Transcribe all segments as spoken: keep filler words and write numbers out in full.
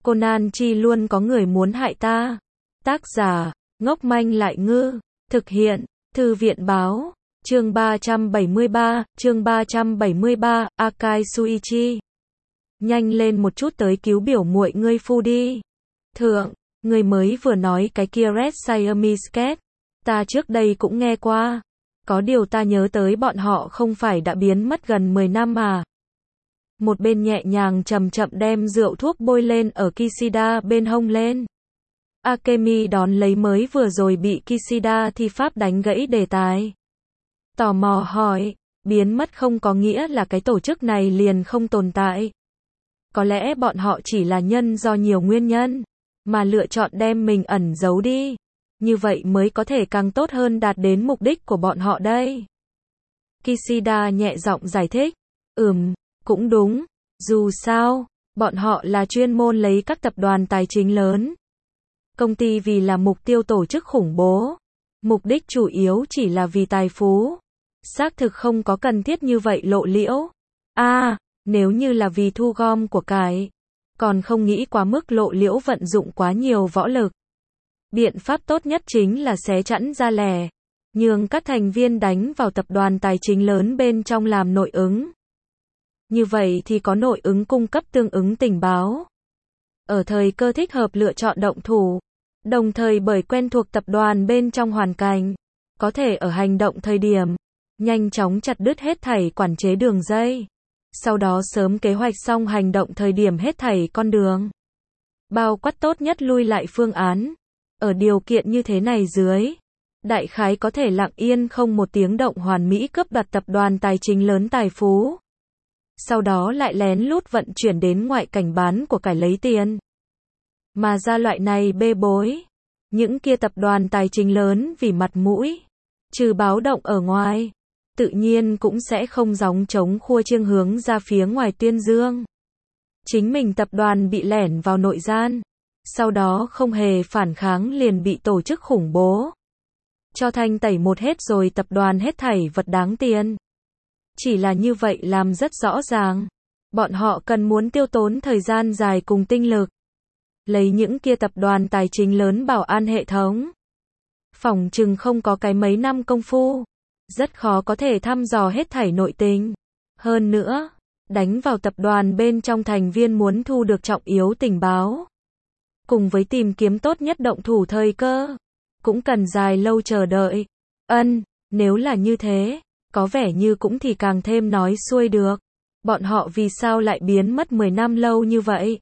Conan chi luôn có người muốn hại ta. Tác giả, ngốc manh lại ngư. Thực hiện, Thư viện báo. Chương ba trăm bảy mươi ba, chương ba trăm bảy mươi ba, Akai Suichi. Nhanh lên một chút tới cứu biểu muội ngươi phu đi. Thượng, người mới vừa nói cái kia Red Siamese Cat. Ta trước đây cũng nghe qua. Có điều ta nhớ tới bọn họ không phải đã biến mất gần mười năm à. Một bên nhẹ nhàng chậm chậm đem rượu thuốc bôi lên ở Kishida bên hông lên. Akemi đón lấy mới vừa rồi bị Kishida thi pháp đánh gãy đề tài. Tò mò hỏi, biến mất không có nghĩa là cái tổ chức này liền không tồn tại. Có lẽ bọn họ chỉ là nhân do nhiều nguyên nhân, mà lựa chọn đem mình ẩn giấu đi. Như vậy mới có thể càng tốt hơn đạt đến mục đích của bọn họ đây. Kishida nhẹ giọng giải thích. Ừm, cũng đúng. Dù sao, bọn họ là chuyên môn lấy các tập đoàn tài chính lớn. Công ty vì là mục tiêu tổ chức khủng bố. Mục đích chủ yếu chỉ là vì tài phú. Xác thực không có cần thiết như vậy lộ liễu. À, nếu như là vì thu gom của cải, còn không nghĩ quá mức lộ liễu vận dụng quá nhiều võ lực. Biện pháp tốt nhất chính là xé chẵn ra lẻ, nhường các thành viên đánh vào tập đoàn tài chính lớn bên trong làm nội ứng. Như vậy thì có nội ứng cung cấp tương ứng tình báo. Ở thời cơ thích hợp lựa chọn động thủ, đồng thời bởi quen thuộc tập đoàn bên trong hoàn cảnh, có thể ở hành động thời điểm, nhanh chóng chặt đứt hết thảy quản chế đường dây. Sau đó sớm kế hoạch xong hành động thời điểm hết thảy con đường. Bao quát tốt nhất lui lại phương án. Ở điều kiện như thế này dưới, đại khái có thể lặng yên không một tiếng động hoàn mỹ cướp đoạt tập đoàn tài chính lớn tài phú. Sau đó lại lén lút vận chuyển đến ngoại cảnh bán của cải lấy tiền. Mà ra loại này bê bối, những kia tập đoàn tài chính lớn vì mặt mũi, trừ báo động ở ngoài, tự nhiên cũng sẽ không gióng chống khua chiêng hướng ra phía ngoài tuyên dương. Chính mình tập đoàn bị lẻn vào nội gian, sau đó không hề phản kháng liền bị tổ chức khủng bố cho thanh tẩy một hết rồi tập đoàn hết thảy vật đáng tiền. Chỉ là như vậy làm rất rõ ràng, bọn họ cần muốn tiêu tốn thời gian dài cùng tinh lực, lấy những kia tập đoàn tài chính lớn bảo an hệ thống. Phỏng chừng không có cái mấy năm công phu, rất khó có thể thăm dò hết thảy nội tình. Hơn nữa, đánh vào tập đoàn bên trong thành viên muốn thu được trọng yếu tình báo, cùng với tìm kiếm tốt nhất động thủ thời cơ, cũng cần dài lâu chờ đợi. Ân, nếu là như thế, có vẻ như cũng thì càng thêm nói xuôi được. Bọn họ vì sao lại biến mất mười năm lâu như vậy?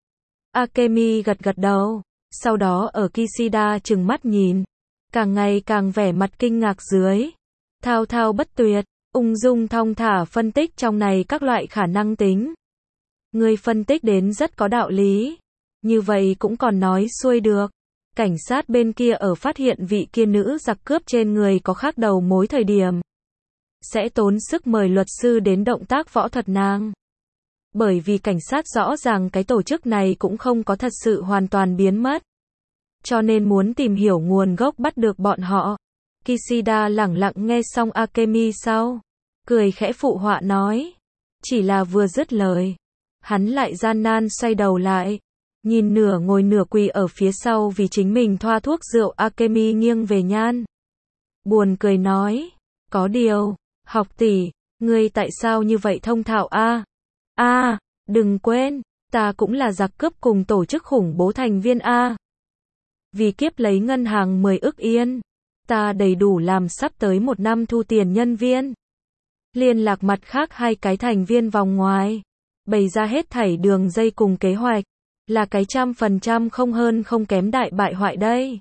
Akemi gật gật đầu, sau đó ở Kishida trừng mắt nhìn, càng ngày càng vẻ mặt kinh ngạc dưới. Thao thao bất tuyệt, ung dung thong thả phân tích trong này các loại khả năng tính. Người phân tích đến rất có đạo lý. Như vậy cũng còn nói xuôi được. Cảnh sát bên kia ở phát hiện vị kia nữ giặc cướp trên người có khác đầu mối thời điểm, sẽ tốn sức mời luật sư đến động tác võ thuật nàng. Bởi vì cảnh sát rõ ràng cái tổ chức này cũng không có thật sự hoàn toàn biến mất. Cho nên muốn tìm hiểu nguồn gốc bắt được bọn họ. Kishida lẳng lặng nghe xong Akemi sau, cười khẽ phụ họa nói. Chỉ là vừa dứt lời, hắn lại gian nan xoay đầu lại. Nhìn nửa ngồi nửa quỳ ở phía sau vì chính mình thoa thuốc rượu Akemi nghiêng về nhan. Buồn cười nói, có điều, học tỷ, ngươi tại sao như vậy thông thạo a? A, đừng quên, ta cũng là giặc cướp cùng tổ chức khủng bố thành viên a. Vì kiếp lấy ngân hàng mười ức yên, ta đầy đủ làm sắp tới một năm thu tiền nhân viên. Liên lạc mặt khác hai cái thành viên vòng ngoài, bày ra hết thảy đường dây cùng kế hoạch. Là cái trăm phần trăm không hơn không kém đại bại hoại đây.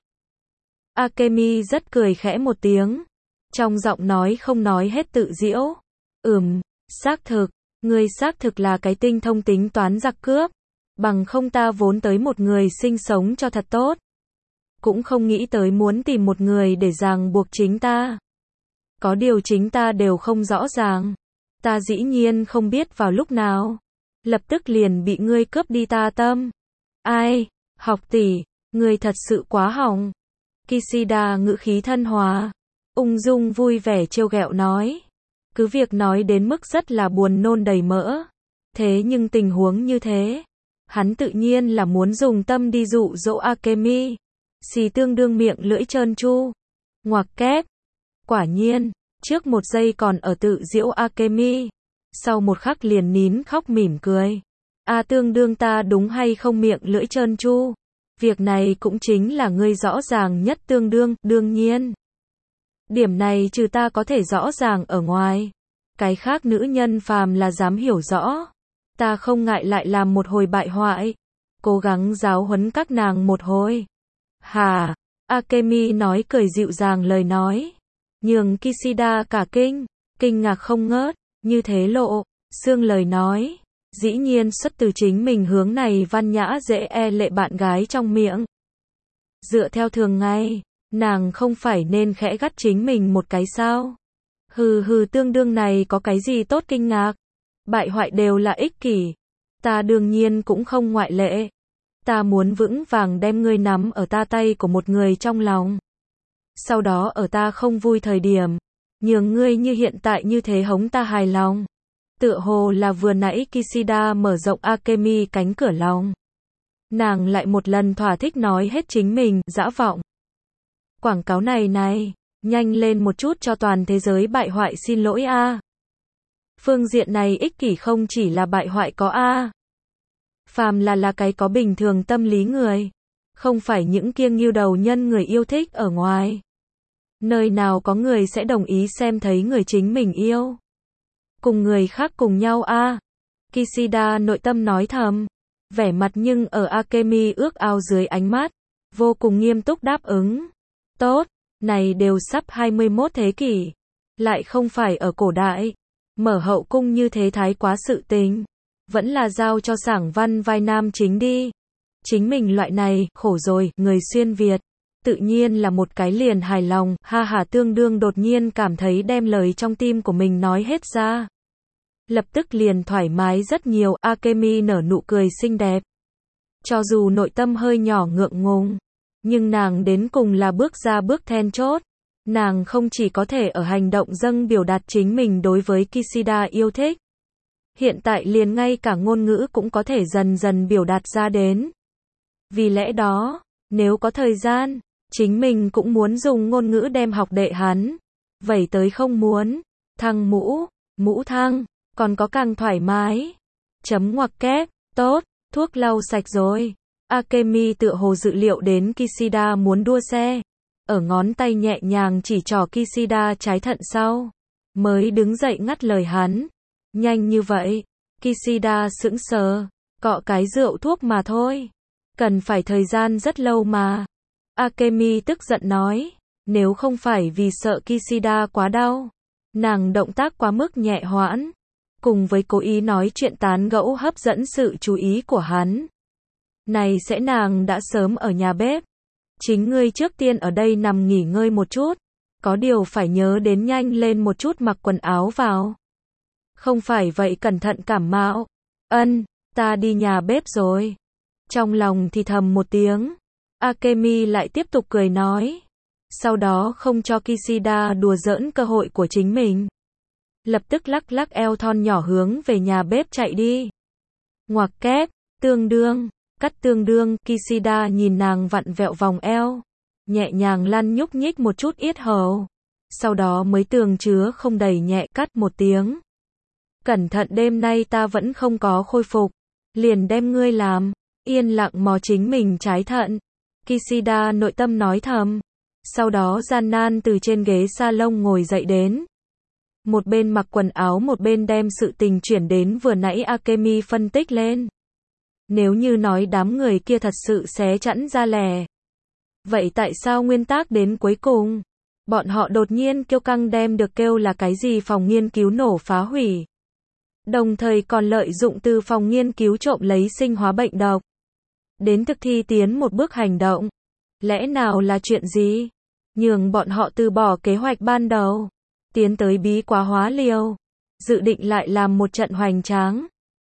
Akemi rất cười khẽ một tiếng, trong giọng nói không nói hết tự giễu. Ừm, xác thực, ngươi xác thực là cái tinh thông tính toán giặc cướp, bằng không ta vốn tới một người sinh sống cho thật tốt. Cũng không nghĩ tới muốn tìm một người để ràng buộc chính ta. Có điều chính ta đều không rõ ràng. Ta dĩ nhiên không biết vào lúc nào, lập tức liền bị ngươi cướp đi ta tâm. Ai, học tỷ, ngươi thật sự quá hỏng. Kishida ngữ khí thân hòa, ung dung vui vẻ trêu ghẹo nói. Cứ việc nói đến mức rất là buồn nôn đầy mỡ. Thế nhưng tình huống như thế, Hắn tự nhiên là muốn dùng tâm đi dụ dỗ Akemi. Xì tương đương miệng lưỡi trơn tru. Ngoặc kép. Quả nhiên, trước một giây còn ở tự giễu Akemi. Sau một khắc liền nín khóc mỉm cười. A tương đương ta đúng hay không miệng lưỡi trơn tru? Việc này cũng chính là ngươi rõ ràng nhất tương đương, đương nhiên. Điểm này trừ ta có thể rõ ràng ở ngoài. Cái khác nữ nhân phàm là dám hiểu rõ. Ta không ngại lại làm một hồi bại hoại. Cố gắng giáo huấn các nàng một hồi. Hà, Akemi nói cười dịu dàng lời nói. Nhường Kishida cả kinh, kinh ngạc không ngớt, như thế lộ, xương lời nói. Dĩ nhiên xuất từ chính mình hướng này văn nhã dễ e lệ bạn gái trong miệng. Dựa theo thường ngày, nàng không phải nên khẽ gắt chính mình một cái sao? Hừ hừ tương đương này có cái gì tốt kinh ngạc? Bại hoại đều là ích kỷ. Ta đương nhiên cũng không ngoại lệ. Ta muốn vững vàng đem ngươi nắm ở ta tay của một người trong lòng. Sau đó ở ta không vui thời điểm, nhường ngươi như hiện tại như thế hống ta hài lòng. Tựa hồ là vừa nãy Kishida mở rộng Akemi cánh cửa lòng. Nàng lại một lần thỏa thích nói hết chính mình, dã vọng. Quảng cáo này này, nhanh lên một chút cho toàn thế giới bại hoại xin lỗi a. Phương diện này ích kỷ không chỉ là bại hoại có a. Phàm là là cái có bình thường tâm lý người. Không phải những kiêng nghiêu đầu nhân người yêu thích ở ngoài. Nơi nào có người sẽ đồng ý xem thấy người chính mình yêu. Cùng người khác cùng nhau a. À. Kishida nội tâm nói thầm. Vẻ mặt nhưng ở Akemi ước ao dưới ánh mắt. Vô cùng nghiêm túc đáp ứng. Tốt, này đều sắp hai mươi mốt thế kỷ. Lại không phải ở cổ đại. Mở hậu cung như thế thái quá sự tình. Vẫn là giao cho sảng văn vai nam chính đi. Chính mình loại này, khổ rồi, người xuyên Việt. Tự nhiên là một cái liền hài lòng, ha hà tương đương đột nhiên cảm thấy đem lời trong tim của mình nói hết ra. Lập tức liền thoải mái rất nhiều, Akemi nở nụ cười xinh đẹp. Cho dù nội tâm hơi nhỏ ngượng ngùng, nhưng nàng đến cùng là bước ra bước then chốt. Nàng không chỉ có thể ở hành động dâng biểu đạt chính mình đối với Kishida yêu thích. Hiện tại liền ngay cả ngôn ngữ cũng có thể dần dần biểu đạt ra đến. Vì lẽ đó, nếu có thời gian, chính mình cũng muốn dùng ngôn ngữ đem học đệ hắn. Vậy tới không muốn. Thăng mũ, mũ thăng, còn có càng thoải mái. Chấm ngoặc kép, tốt, thuốc lau sạch rồi. Akemi tựa hồ dự liệu đến Kishida muốn đua xe. Ở ngón tay nhẹ nhàng chỉ trỏ Kishida trái thận sau. Mới đứng dậy ngắt lời hắn. Nhanh như vậy. Kishida sững sờ. Cọ cái rượu thuốc mà thôi. Cần phải thời gian rất lâu mà. Akemi tức giận nói. Nếu không phải vì sợ Kishida quá đau. Nàng động tác quá mức nhẹ hoãn. Cùng với cố ý nói chuyện tán gẫu hấp dẫn sự chú ý của hắn. Này sẽ nàng đã sớm ở nhà bếp. Chính ngươi trước tiên ở đây nằm nghỉ ngơi một chút. Có điều phải nhớ đến nhanh lên một chút mặc quần áo vào. Không phải vậy cẩn thận cảm mạo. Ân, ta đi nhà bếp rồi. Trong lòng thì thầm một tiếng. Akemi lại tiếp tục cười nói. Sau đó không cho Kishida đùa giỡn cơ hội của chính mình. Lập tức lắc lắc eo thon nhỏ hướng về nhà bếp chạy đi. Ngoặc kép, tương đương, cắt tương đương, Kishida nhìn nàng vặn vẹo vòng eo. Nhẹ nhàng lăn nhúc nhích một chút yết hầu. Sau đó mới tường chứa không đầy nhẹ cắt một tiếng. Cẩn thận đêm nay ta vẫn không có khôi phục. Liền đem ngươi làm. Yên lặng mò chính mình trái thận. Kishida nội tâm nói thầm. Sau đó gian nan từ trên ghế salon ngồi dậy đến. Một bên mặc quần áo một bên đem sự tình chuyển đến vừa nãy Akemi phân tích lên. Nếu như nói đám người kia thật sự xé chẵn ra lẻ. Vậy tại sao nguyên tắc đến cuối cùng? Bọn họ đột nhiên kiêu căng đem được kêu là cái gì phòng nghiên cứu nổ phá hủy. Đồng thời còn lợi dụng từ phòng nghiên cứu trộm lấy sinh hóa bệnh độc. Đến thực thi tiến một bước hành động. Lẽ nào là chuyện gì? Nhường bọn họ từ bỏ kế hoạch ban đầu. Tiến tới bí quá hóa liều. Dự định lại làm một trận hoành tráng.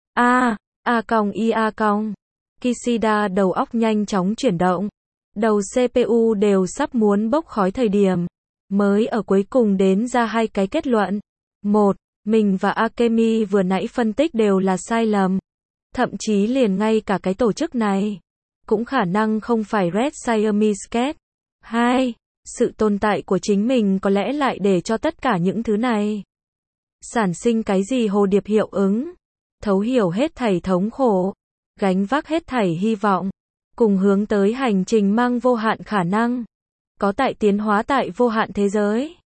A, A còng y A còng. Kishida đầu óc nhanh chóng chuyển động. Đầu xê pê u đều sắp muốn bốc khói thời điểm. Mới ở cuối cùng đến ra hai cái kết luận. Một, mình và Akemi vừa nãy phân tích đều là sai lầm. Thậm chí liền ngay cả cái tổ chức này, cũng khả năng không phải Red Siamese Cat. hai. Sự tồn tại của chính mình có lẽ lại để cho tất cả những thứ này sản sinh cái gì hồ điệp hiệu ứng, thấu hiểu hết thảy thống khổ, gánh vác hết thảy hy vọng, cùng hướng tới hành trình mang vô hạn khả năng, có tại tiến hóa tại vô hạn thế giới.